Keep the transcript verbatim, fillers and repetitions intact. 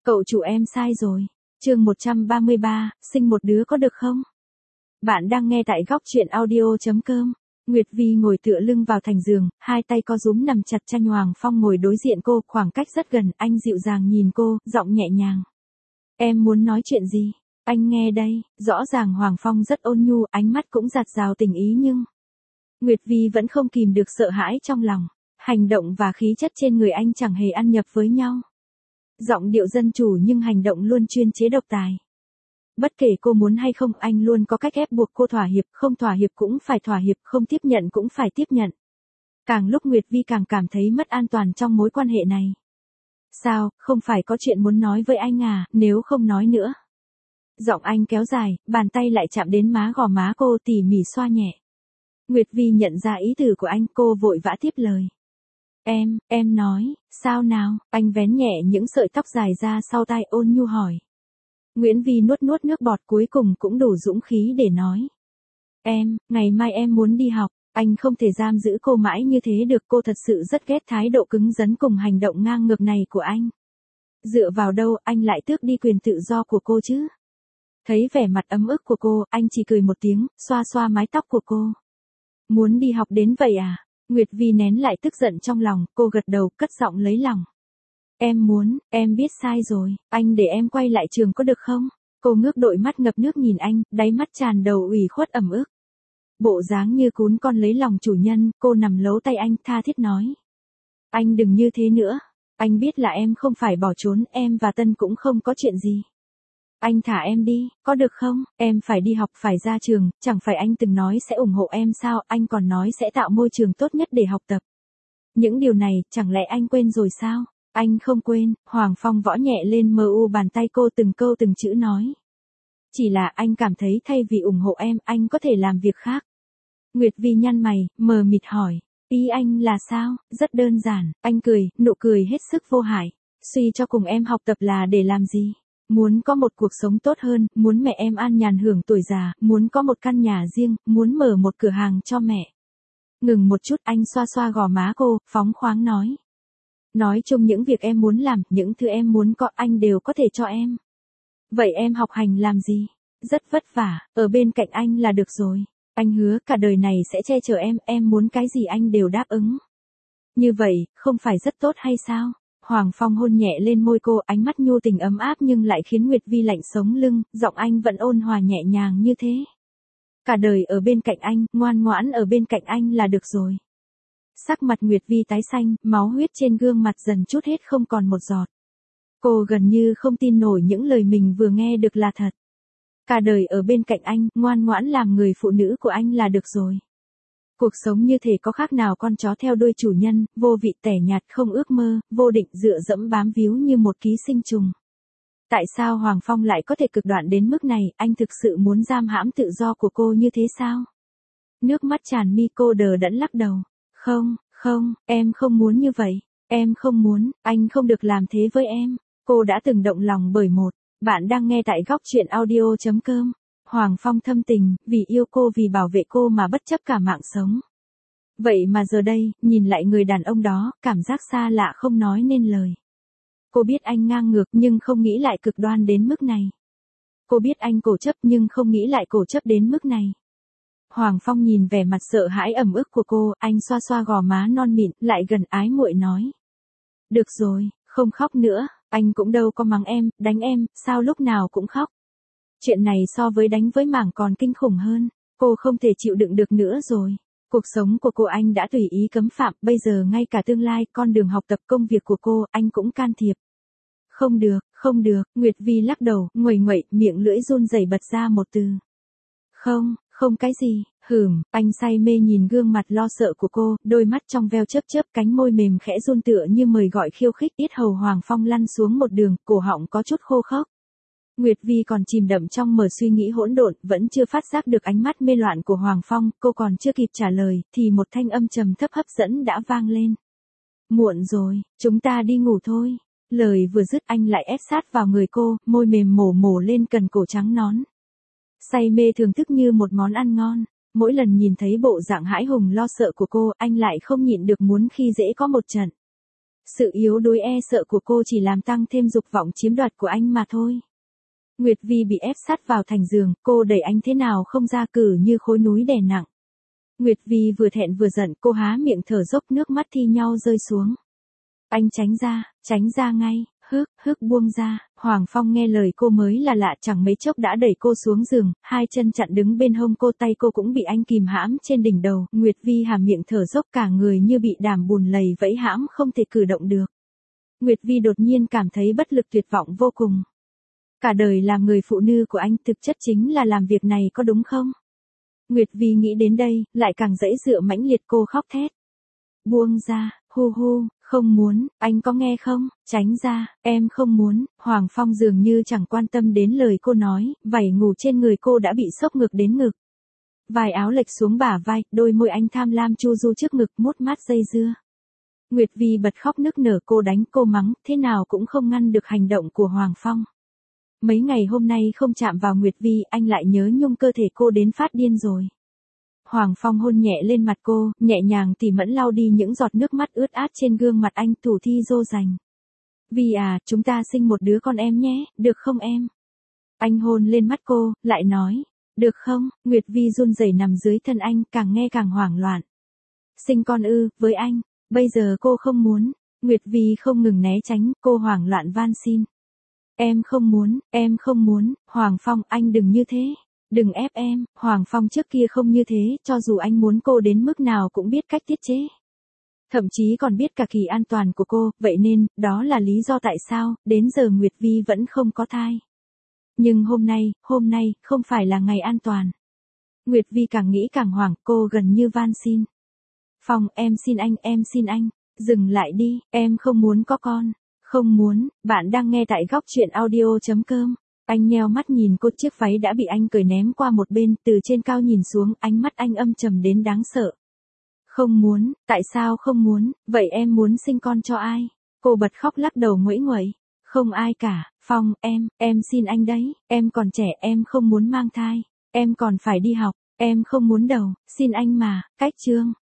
Cậu chủ em sai rồi. Chương một trăm ba mươi ba, sinh một đứa có được không? Bạn đang nghe tại góc truyện audio chấm com. Nguyệt Vi ngồi tựa lưng vào thành giường, hai tay co rúm nằm chặt Tranh Hoàng Phong ngồi đối diện cô, khoảng cách rất gần, anh dịu dàng nhìn cô, giọng nhẹ nhàng. Em muốn nói chuyện gì? Anh nghe đây, rõ ràng Hoàng Phong rất ôn nhu, ánh mắt cũng dạt dào tình ý nhưng... Nguyệt Vi vẫn không kìm được sợ hãi trong lòng. Hành động và khí chất trên người anh chẳng hề ăn nhập với nhau. Giọng điệu dân chủ nhưng hành động luôn chuyên chế độc tài. Bất kể cô muốn hay không, anh luôn có cách ép buộc cô thỏa hiệp, không thỏa hiệp cũng phải thỏa hiệp, không tiếp nhận cũng phải tiếp nhận. Càng lúc Nguyệt Vi càng cảm thấy mất an toàn trong mối quan hệ này. Sao, không phải có chuyện muốn nói với anh à, nếu không nói nữa. Giọng anh kéo dài, bàn tay lại chạm đến má gò má cô tỉ mỉ xoa nhẹ. Nguyệt Vi nhận ra ý từ của anh, cô vội vã tiếp lời. Em, em nói, sao nào, anh vén nhẹ những sợi tóc dài ra sau tai ôn nhu hỏi. Nguyễn Vi nuốt nuốt nước bọt cuối cùng cũng đủ dũng khí để nói. Em, ngày mai em muốn đi học, anh không thể giam giữ cô mãi như thế được, cô thật sự rất ghét thái độ cứng rắn cùng hành động ngang ngược này của anh. Dựa vào đâu anh lại tước đi quyền tự do của cô chứ? Thấy vẻ mặt ấm ức của cô, anh chỉ cười một tiếng, xoa xoa mái tóc của cô. Muốn đi học đến vậy à? Nguyệt Vi nén lại tức giận trong lòng, cô gật đầu, cất giọng lấy lòng. Em muốn, em biết sai rồi, anh để em quay lại trường có được không? Cô ngước đôi mắt ngập nước nhìn anh, đáy mắt tràn đầu ủy khuất ẩm ức. Bộ dáng như cún con lấy lòng chủ nhân, cô nằm lấu tay anh tha thiết nói. Anh đừng như thế nữa, anh biết là em không phải bỏ trốn, em và Tân cũng không có chuyện gì. Anh thả em đi, có được không? Em phải đi học, phải ra trường, chẳng phải anh từng nói sẽ ủng hộ em sao, anh còn nói sẽ tạo môi trường tốt nhất để học tập. Những điều này, chẳng lẽ anh quên rồi sao? Anh không quên, Hoàng Phong võ nhẹ lên mờ u bàn tay cô từng câu từng chữ nói. Chỉ là anh cảm thấy thay vì ủng hộ em, anh có thể làm việc khác. Nguyệt Vi nhăn mày, mờ mịt hỏi. Ý anh là sao? Rất đơn giản, anh cười, nụ cười hết sức vô hại. Suy cho cùng em học tập là để làm gì? Muốn có một cuộc sống tốt hơn, muốn mẹ em an nhàn hưởng tuổi già, muốn có một căn nhà riêng, muốn mở một cửa hàng cho mẹ. Ngừng một chút, anh xoa xoa gò má cô, phóng khoáng nói. Nói chung những việc em muốn làm, những thứ em muốn có anh đều có thể cho em. Vậy em học hành làm gì? Rất vất vả, ở bên cạnh anh là được rồi. Anh hứa cả đời này sẽ che chở em, em muốn cái gì anh đều đáp ứng. Như vậy, không phải rất tốt hay sao? Hoàng Phong hôn nhẹ lên môi cô, ánh mắt nhu tình ấm áp nhưng lại khiến Nguyệt Vi lạnh sống lưng, giọng anh vẫn ôn hòa nhẹ nhàng như thế. Cả đời ở bên cạnh anh, ngoan ngoãn ở bên cạnh anh là được rồi. Sắc mặt Nguyệt Vi tái xanh, máu huyết trên gương mặt dần chút hết không còn một giọt. Cô gần như không tin nổi những lời mình vừa nghe được là thật. Cả đời ở bên cạnh anh, ngoan ngoãn làm người phụ nữ của anh là được rồi. Cuộc sống như thể có khác nào con chó theo đuôi chủ nhân, vô vị tẻ nhạt không ước mơ, vô định dựa dẫm bám víu như một ký sinh trùng. Tại sao Hoàng Phong lại có thể cực đoan đến mức này, anh thực sự muốn giam hãm tự do của cô như thế sao? Nước mắt tràn mi, cô đờ đẫn lắc đầu. Không, không, em không muốn như vậy, em không muốn, anh không được làm thế với em. Cô đã từng động lòng bởi một, bạn đang nghe tại góc truyện audio chấm com. Hoàng Phong thâm tình, vì yêu cô vì bảo vệ cô mà bất chấp cả mạng sống. Vậy mà giờ đây, nhìn lại người đàn ông đó, cảm giác xa lạ không nói nên lời. Cô biết anh ngang ngược nhưng không nghĩ lại cực đoan đến mức này. Cô biết anh cổ chấp nhưng không nghĩ lại cổ chấp đến mức này. Hoàng Phong nhìn vẻ mặt sợ hãi ẩm ức của cô, anh xoa xoa gò má non mịn, lại gần ái muội nói. Được rồi, không khóc nữa, anh cũng đâu có mắng em, đánh em, sao lúc nào cũng khóc. Chuyện này so với đánh với mảng còn kinh khủng hơn, cô không thể chịu đựng được nữa rồi. Cuộc sống của cô anh đã tùy ý cấm phạm, bây giờ ngay cả tương lai, con đường học tập công việc của cô, anh cũng can thiệp. Không được, không được, Nguyệt Vi lắc đầu, nguầy nguậy, miệng lưỡi run rẩy bật ra một từ. Không, không cái gì, hửm, anh say mê nhìn gương mặt lo sợ của cô, đôi mắt trong veo chớp chớp, cánh môi mềm khẽ run tựa như mời gọi khiêu khích, yết hầu Hoàng Phong lăn xuống một đường, cổ họng có chút khô khốc. Nguyệt Vi còn chìm đậm trong mờ suy nghĩ hỗn độn, vẫn chưa phát giác được ánh mắt mê loạn của Hoàng Phong, cô còn chưa kịp trả lời, thì một thanh âm trầm thấp hấp dẫn đã vang lên. Muộn rồi, chúng ta đi ngủ thôi. Lời vừa dứt anh lại ép sát vào người cô, môi mềm mổ mổ lên cần cổ trắng nón. Say mê thưởng thức như một món ăn ngon, mỗi lần nhìn thấy bộ dạng hãi hùng lo sợ của cô, anh lại không nhịn được muốn khi dễ có một trận. Sự yếu đuối e sợ của cô chỉ làm tăng thêm dục vọng chiếm đoạt của anh mà thôi. Nguyệt Vi bị ép sát vào thành giường, cô đẩy anh thế nào không ra cử như khối núi đè nặng. Nguyệt Vi vừa thẹn vừa giận, cô há miệng thở dốc, nước mắt thi nhau rơi xuống. Anh tránh ra, tránh ra ngay, hức, hức buông ra. Hoàng Phong nghe lời cô mới là lạ, chẳng mấy chốc đã đẩy cô xuống giường, hai chân chặn đứng bên hông cô, tay cô cũng bị anh kìm hãm trên đỉnh đầu. Nguyệt Vi há miệng thở dốc, cả người như bị đàm bùn lầy vẫy hãm không thể cử động được. Nguyệt Vi đột nhiên cảm thấy bất lực tuyệt vọng vô cùng. Cả đời làm người phụ nữ của anh thực chất chính là làm việc này có đúng không? Nguyệt Vi nghĩ đến đây, lại càng dãy dựa mãnh liệt, cô khóc thét. Buông ra, hu hu, không muốn, anh có nghe không, tránh ra, em không muốn. Hoàng Phong dường như chẳng quan tâm đến lời cô nói, vảy ngủ trên người cô đã bị xốc ngược đến ngực. Vài áo lệch xuống bả vai, đôi môi anh tham lam chu du trước ngực, mút mát dây dưa. Nguyệt Vi bật khóc nức nở, cô đánh cô mắng, thế nào cũng không ngăn được hành động của Hoàng Phong. Mấy ngày hôm nay không chạm vào Nguyệt Vi, anh lại nhớ nhung cơ thể cô đến phát điên rồi. Hoàng Phong hôn nhẹ lên mặt cô, nhẹ nhàng tỉ mẫn lau đi những giọt nước mắt ướt át trên gương mặt anh, thủ thi dỗ dành. Vi à, chúng ta sinh một đứa con em nhé, được không em? Anh hôn lên mắt cô, lại nói, được không? Nguyệt Vi run rẩy nằm dưới thân anh, càng nghe càng hoảng loạn. Sinh con ư, với anh, bây giờ cô không muốn. Nguyệt Vi không ngừng né tránh, cô hoảng loạn van xin. Em không muốn, em không muốn. Hoàng Phong, anh đừng như thế. Đừng ép em. Hoàng Phong trước kia không như thế, cho dù anh muốn cô đến mức nào cũng biết cách tiết chế. Thậm chí còn biết cả kỳ an toàn của cô, vậy nên, đó là lý do tại sao, đến giờ Nguyệt Vi vẫn không có thai. Nhưng hôm nay, hôm nay, không phải là ngày an toàn. Nguyệt Vi càng nghĩ càng hoảng, cô gần như van xin. Phong, em xin anh, em xin anh, dừng lại đi, em không muốn có con. Không muốn. Bạn đang nghe tại góc truyện audio chấm com. Anh nheo mắt nhìn cô, chiếc váy đã bị anh cởi ném qua một bên, từ trên cao nhìn xuống, ánh mắt anh âm trầm đến đáng sợ. Không muốn, tại sao không muốn, vậy em muốn sinh con cho ai? Cô bật khóc lắc đầu nguẫy nguậy. Không ai cả, Phong, em, em xin anh đấy, em còn trẻ, em không muốn mang thai, em còn phải đi học, em không muốn đầu, xin anh mà. Cách chương.